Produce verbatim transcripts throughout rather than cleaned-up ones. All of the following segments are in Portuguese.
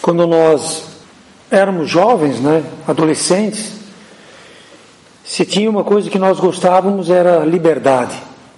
quando nós éramos jovens, né, adolescentes, se tinha uma coisa que nós gostávamos era liberdade.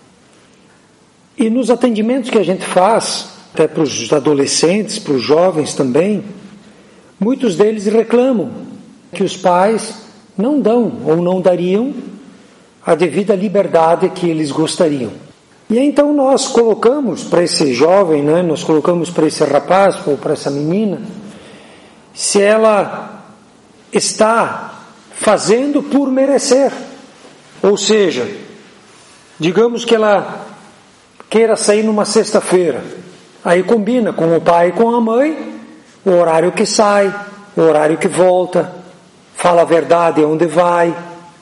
E nos atendimentos que a gente faz, até para os adolescentes, para os jovens também, muitos deles reclamam que os pais não dão ou não dariam a devida liberdade que eles gostariam. E então nós colocamos para esse jovem, né, nós colocamos para esse rapaz ou para essa menina, se ela está fazendo por merecer. Ou seja, digamos que ela queira sair numa sexta-feira, aí combina com o pai e com a mãe o horário que sai, o horário que volta, fala a verdade onde vai,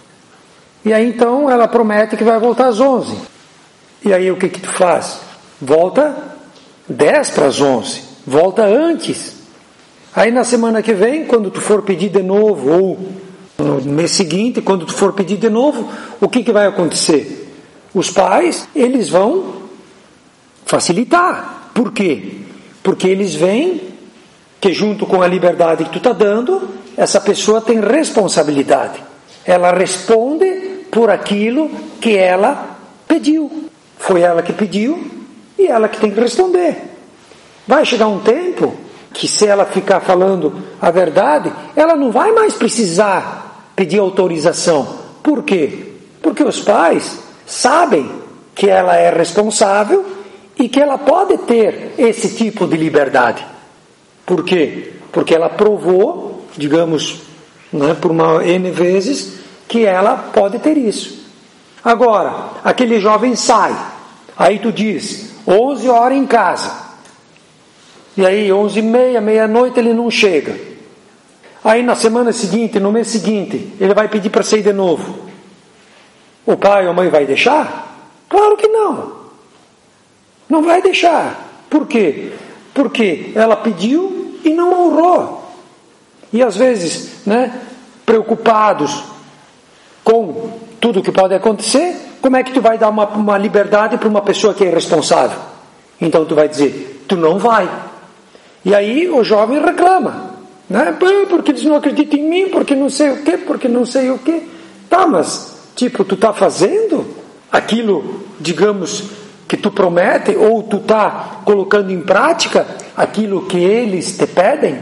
e aí então ela promete que vai voltar às onze, e aí o que que tu faz? Volta dez para as onze, volta antes. Aí na semana que vem, quando tu for pedir de novo, ou no mês seguinte, quando tu for pedir de novo, o que que vai acontecer? Os pais, eles vão facilitar. Por quê? Porque eles veem que junto com a liberdade que tu está dando, essa pessoa tem responsabilidade. Ela responde por aquilo que ela pediu. Foi ela que pediu e ela que tem que responder. Vai chegar um tempo que, se ela ficar falando a verdade, ela não vai mais precisar pedir autorização. Por quê? Porque os pais sabem que ela é responsável e que ela pode ter esse tipo de liberdade. Por quê? Porque ela provou, digamos, né, por uma N vezes, que ela pode ter isso. Agora, aquele jovem sai, aí tu diz, onze horas em casa. E aí, onze e meia, meia-noite, ele não chega. Aí, na semana seguinte, no mês seguinte, ele vai pedir para sair de novo. O pai ou a mãe vai deixar? Claro que não. Não vai deixar. Por quê? Porque ela pediu e não honrou. E às vezes, né, preocupados com tudo que pode acontecer, como é que tu vai dar uma, uma liberdade para uma pessoa que é irresponsável? Então tu vai dizer, tu não vai. E aí o jovem reclama, né? Porque eles não acreditam em mim, porque não sei o quê, porque não sei o quê. Tá, mas tipo, tu tá fazendo aquilo, digamos, que tu promete, ou tu tá colocando em prática aquilo que eles te pedem?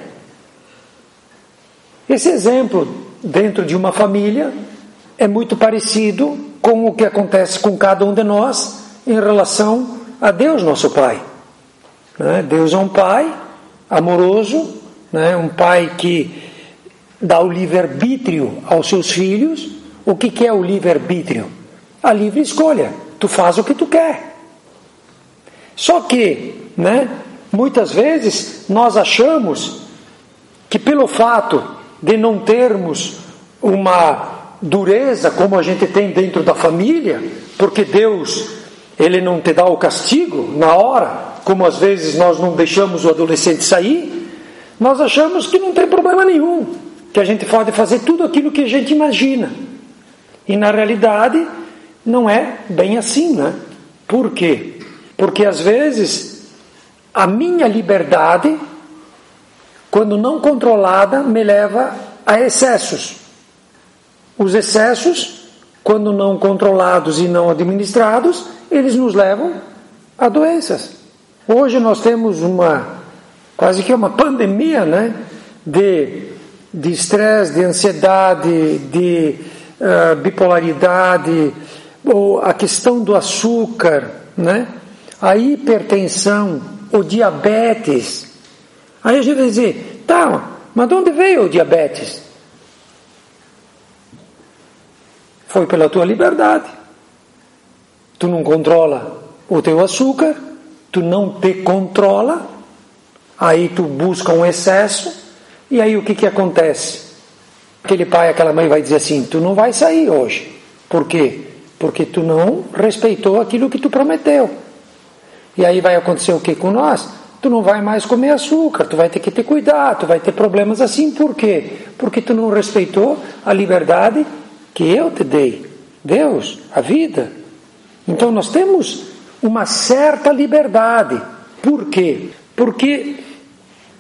Esse exemplo dentro de uma família é muito parecido com o que acontece com cada um de nós em relação a Deus, nosso Pai. Né? Deus é um Pai amoroso, né? Um Pai que dá o livre-arbítrio aos seus filhos. O que, que é o livre-arbítrio? A livre escolha. Tu faz o que tu quer. Só que, né, muitas vezes nós achamos que pelo fato de não termos uma dureza como a gente tem dentro da família, porque Deus, Ele não te dá o castigo na hora, como às vezes nós não deixamos o adolescente sair, nós achamos que não tem problema nenhum, que a gente pode fazer tudo aquilo que a gente imagina. E na realidade não é bem assim, né? Por quê? Porque às vezes a minha liberdade, quando não controlada, me leva a excessos. Os excessos, quando não controlados e não administrados, eles nos levam a doenças. Hoje nós temos uma, quase que uma pandemia, né? De de estresse, de ansiedade, de uh, bipolaridade, ou a questão do açúcar, né? A hipertensão, o diabetes. Aí a gente vai dizer, tá, mas de onde veio o diabetes? Foi pela tua liberdade. Tu não controla o teu açúcar, tu não te controla, aí tu busca um excesso, e aí o que que acontece? Aquele pai, aquela mãe vai dizer assim, tu não vai sair hoje. Por quê? Porque tu não respeitou aquilo que tu prometeu. E aí vai acontecer o que com nós? Tu não vai mais comer açúcar, tu vai ter que ter cuidado, tu vai ter problemas assim. Por quê? Porque tu não respeitou a liberdade que eu te dei. Deus, a vida. Então nós temos uma certa liberdade. Por quê? Porque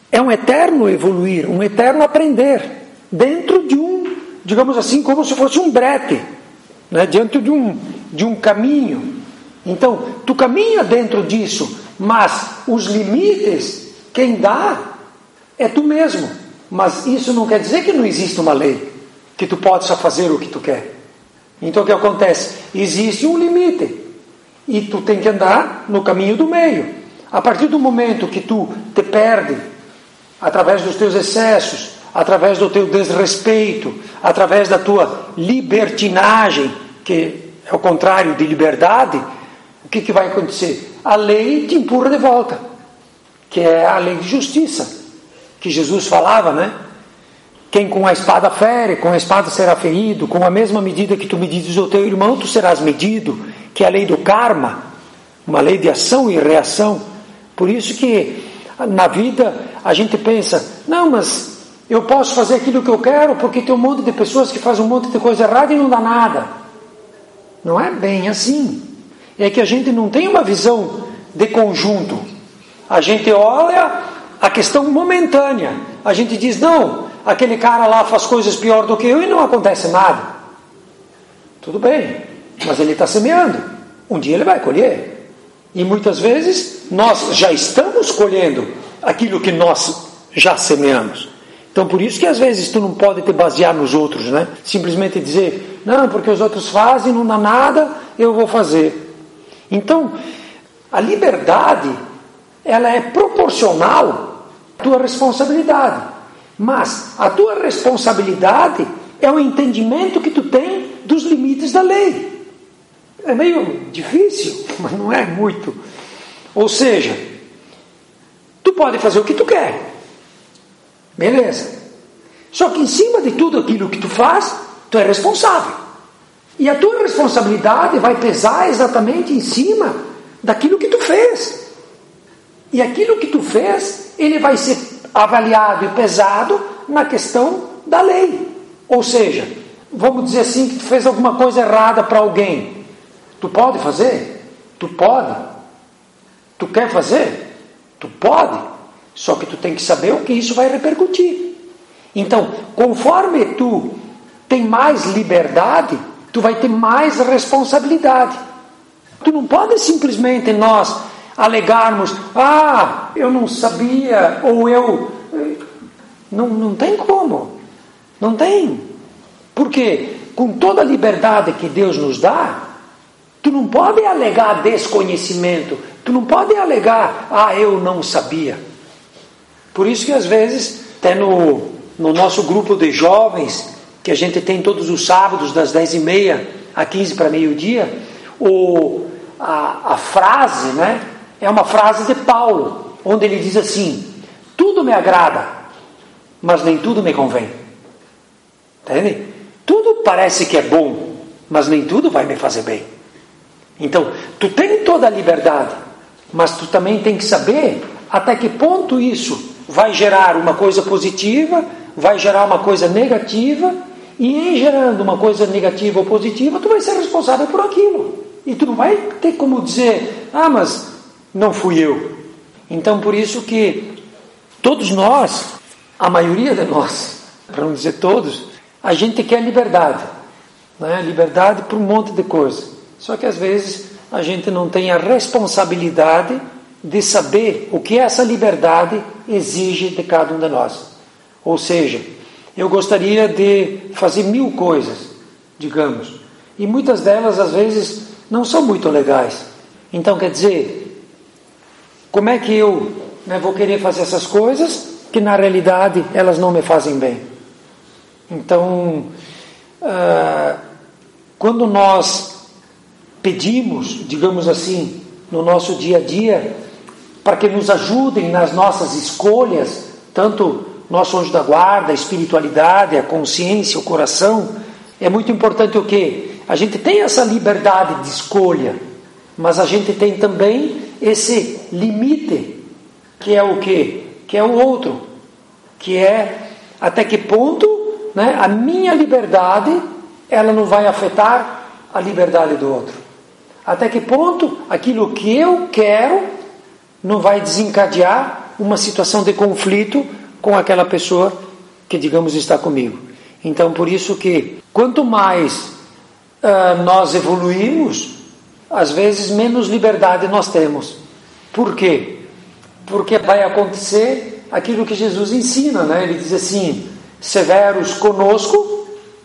é um eterno evoluir, um eterno aprender, dentro de um, digamos assim, como se fosse um brete, né? Diante de um, de um caminho. Então, tu caminha dentro disso, mas os limites, quem dá é tu mesmo. Mas isso não quer dizer que não existe uma lei, que tu possa fazer o que tu quer. Então o que acontece? Existe um limite, e tu tem que andar no caminho do meio. A partir do momento que tu te perde, através dos teus excessos, através do teu desrespeito, através da tua libertinagem, que é o contrário de liberdade, o que, que vai acontecer? A lei te empurra de volta, que é a lei de justiça, que Jesus falava, né? Quem com a espada fere, com a espada será ferido, com a mesma medida que tu medides o teu irmão, tu serás medido, que é a lei do karma, uma lei de ação e reação. Por isso que na vida a gente pensa, não, mas eu posso fazer aquilo que eu quero, porque tem um monte de pessoas que fazem um monte de coisa errada e não dá nada. Não é bem assim. É que a gente não tem uma visão de conjunto. A gente olha a questão momentânea. A gente diz, não, aquele cara lá faz coisas pior do que eu e não acontece nada. Tudo bem, mas ele está semeando. Um dia ele vai colher. E muitas vezes nós já estamos colhendo aquilo que nós já semeamos. Então por isso que às vezes tu não pode te basear nos outros, né? Simplesmente dizer, não, porque os outros fazem, não dá nada, eu vou fazer. Então, a liberdade, ela é proporcional à tua responsabilidade. Mas a tua responsabilidade é o entendimento que tu tem dos limites da lei. É meio difícil, mas não é muito. Ou seja, tu pode fazer o que tu quer. Beleza. Só que em cima de tudo aquilo que tu faz, tu é responsável. E a tua responsabilidade vai pesar exatamente em cima daquilo que tu fez. E aquilo que tu fez, ele vai ser avaliado e pesado na questão da lei. Ou seja, vamos dizer assim, que tu fez alguma coisa errada para alguém. Tu pode fazer? Tu pode. Tu quer fazer? Tu pode. Só que tu tem que saber o que isso vai repercutir. Então, conforme tu tem mais liberdade, tu vai ter mais responsabilidade. Tu não pode simplesmente nós alegarmos, ah, eu não sabia, ou eu... Não, não tem como. Não tem. Porque com toda a liberdade que Deus nos dá, tu não pode alegar desconhecimento, tu não pode alegar, ah, eu não sabia. Por isso que às vezes, até no, no nosso grupo de jovens, que a gente tem todos os sábados, das dez e meia a quinze para meio-dia, o, a, a frase, né, é uma frase de Paulo, onde ele diz assim, tudo me agrada, mas nem tudo me convém. Entende? Tudo parece que é bom, mas nem tudo vai me fazer bem. Então, tu tem toda a liberdade, mas tu também tem que saber até que ponto isso vai gerar uma coisa positiva, vai gerar uma coisa negativa, e em gerando uma coisa negativa ou positiva, tu vai ser responsável por aquilo. E tu não vai ter como dizer, ah, mas não fui eu. Então, por isso que todos nós, a maioria de nós, para não dizer todos, a gente quer liberdade. Né? Liberdade para um monte de coisa. Só que às vezes a gente não tem a responsabilidade de saber o que essa liberdade exige de cada um de nós. Ou seja, eu gostaria de fazer mil coisas, digamos, e muitas delas às vezes não são muito legais. Então quer dizer, como é que eu né, vou querer fazer essas coisas que na realidade elas não me fazem bem? Então, uh, quando nós pedimos, digamos assim, no nosso dia a dia, para que nos ajudem nas nossas escolhas, tanto nosso anjo da guarda, a espiritualidade, a consciência, o coração, é muito importante o quê? A gente tem essa liberdade de escolha, mas a gente tem também esse limite, que é o quê? Que é o outro, que é até que ponto né, a minha liberdade ela não vai afetar a liberdade do outro. Até que ponto aquilo que eu quero não vai desencadear uma situação de conflito com aquela pessoa que, digamos, está comigo. Então, por isso que quanto mais uh, nós evoluímos, às vezes menos liberdade nós temos. Por quê? Porque vai acontecer aquilo que Jesus ensina, né? Ele diz assim: severos conosco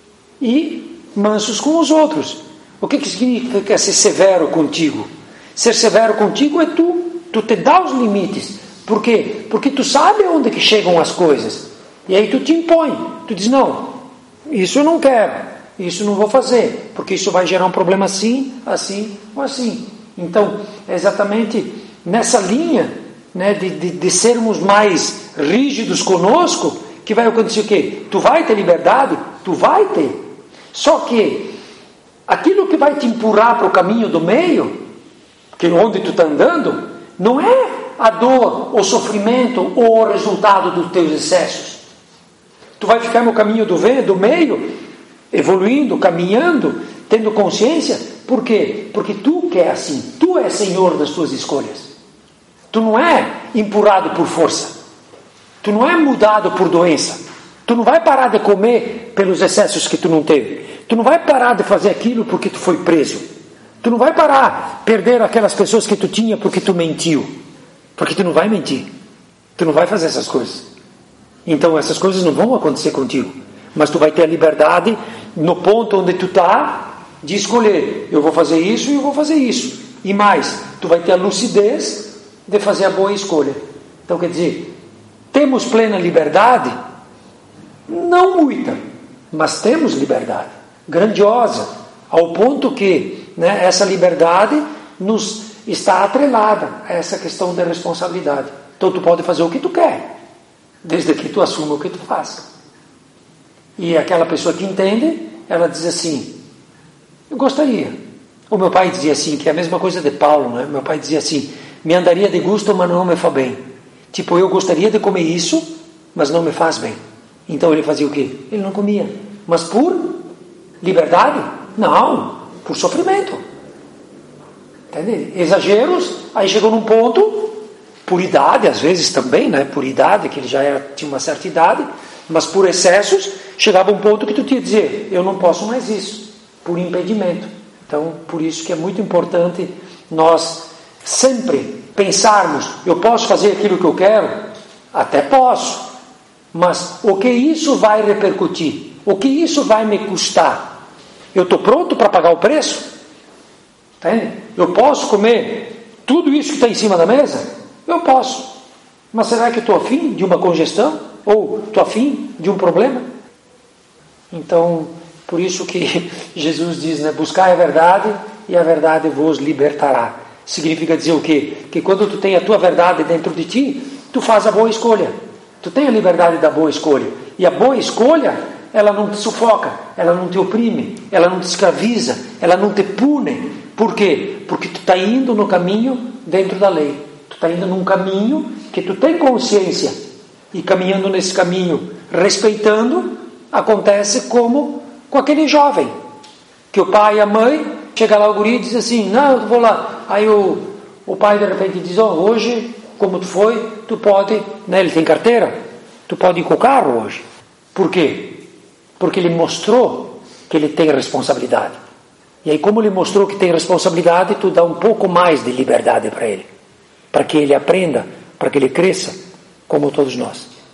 e mansos com os outros. O que, que significa ser severo contigo? Ser severo contigo é tu, tu te dá os limites. Por quê? Porque tu sabe onde que chegam as coisas. E aí tu te impõe. Tu diz, não, isso eu não quero, isso não vou fazer, porque isso vai gerar um problema assim, assim ou assim. Então, é exatamente nessa linha, né, de, de, de sermos mais rígidos conosco, que vai acontecer o quê? Tu vai ter liberdade? Tu vai ter. Só que aquilo que vai te empurrar para o caminho do meio, que onde tu está andando, não é a dor, o sofrimento ou o resultado dos teus excessos. Tu vai ficar no caminho do, do meio, evoluindo, caminhando, tendo consciência. Por quê? Porque tu que é assim, tu és senhor das tuas escolhas. Tu não é empurrado por força. Tu não é mudado por doença. Tu não vai parar de comer pelos excessos que tu não teve. Tu não vai parar de fazer aquilo porque tu foi preso. Tu não vai parar de perder aquelas pessoas que tu tinha porque tu mentiu. Porque tu não vai mentir. Tu não vai fazer essas coisas. Então essas coisas não vão acontecer contigo. Mas tu vai ter a liberdade, no ponto onde tu está, de escolher. Eu vou fazer isso e eu vou fazer isso. E mais, tu vai ter a lucidez de fazer a boa escolha. Então quer dizer, temos plena liberdade? Não muita, mas temos liberdade. Grandiosa. Ao ponto que, né, essa liberdade nos está atrelada a essa questão da responsabilidade. Então tu pode fazer o que tu quer, desde que tu assuma o que tu faz. E aquela pessoa que entende, ela diz assim, eu gostaria. O meu pai dizia assim, que é a mesma coisa de Paulo, né? Meu pai dizia assim, me andaria de gusto, mas não me faz bem. Tipo, eu gostaria de comer isso, mas não me faz bem. Então ele fazia o quê? Ele não comia. Mas por liberdade? Não, por sofrimento. Entende? Exageros, aí chegou num ponto, por idade, às vezes também, né? Por idade, que ele já era, tinha uma certa idade, mas por excessos, chegava um ponto que tu tinha que dizer, eu não posso mais isso, por impedimento. Então, por isso que é muito importante nós sempre pensarmos, eu posso fazer aquilo que eu quero? Até posso, mas o que isso vai repercutir? O que isso vai me custar? Eu estou pronto para pagar o preço? Entende? Eu posso comer tudo isso que está em cima da mesa? Eu posso. Mas será que eu estou afim de uma congestão? Ou estou afim de um problema? Então, por isso que Jesus diz, né? Buscai a verdade e a verdade vos libertará. Significa dizer o quê? Que quando tu tem a tua verdade dentro de ti, tu faz a boa escolha. Tu tem a liberdade da boa escolha. E a boa escolha, ela não te sufoca, ela não te oprime, ela não te escraviza, ela não te pune. Por quê? Porque tu está indo no caminho dentro da lei. Tu está indo num caminho que tu tem consciência. E caminhando nesse caminho, respeitando, acontece como com aquele jovem. Que o pai e a mãe, chega lá o guri e diz assim, não, eu vou lá. Aí o, o pai de repente diz, oh, hoje, como tu foi, tu pode, né, ele tem carteira, tu pode ir com o carro hoje. Por quê? Porque ele mostrou que ele tem responsabilidade. E aí, como ele mostrou que tem responsabilidade, tu dá um pouco mais de liberdade para ele. Para que ele aprenda, para que ele cresça, como todos nós.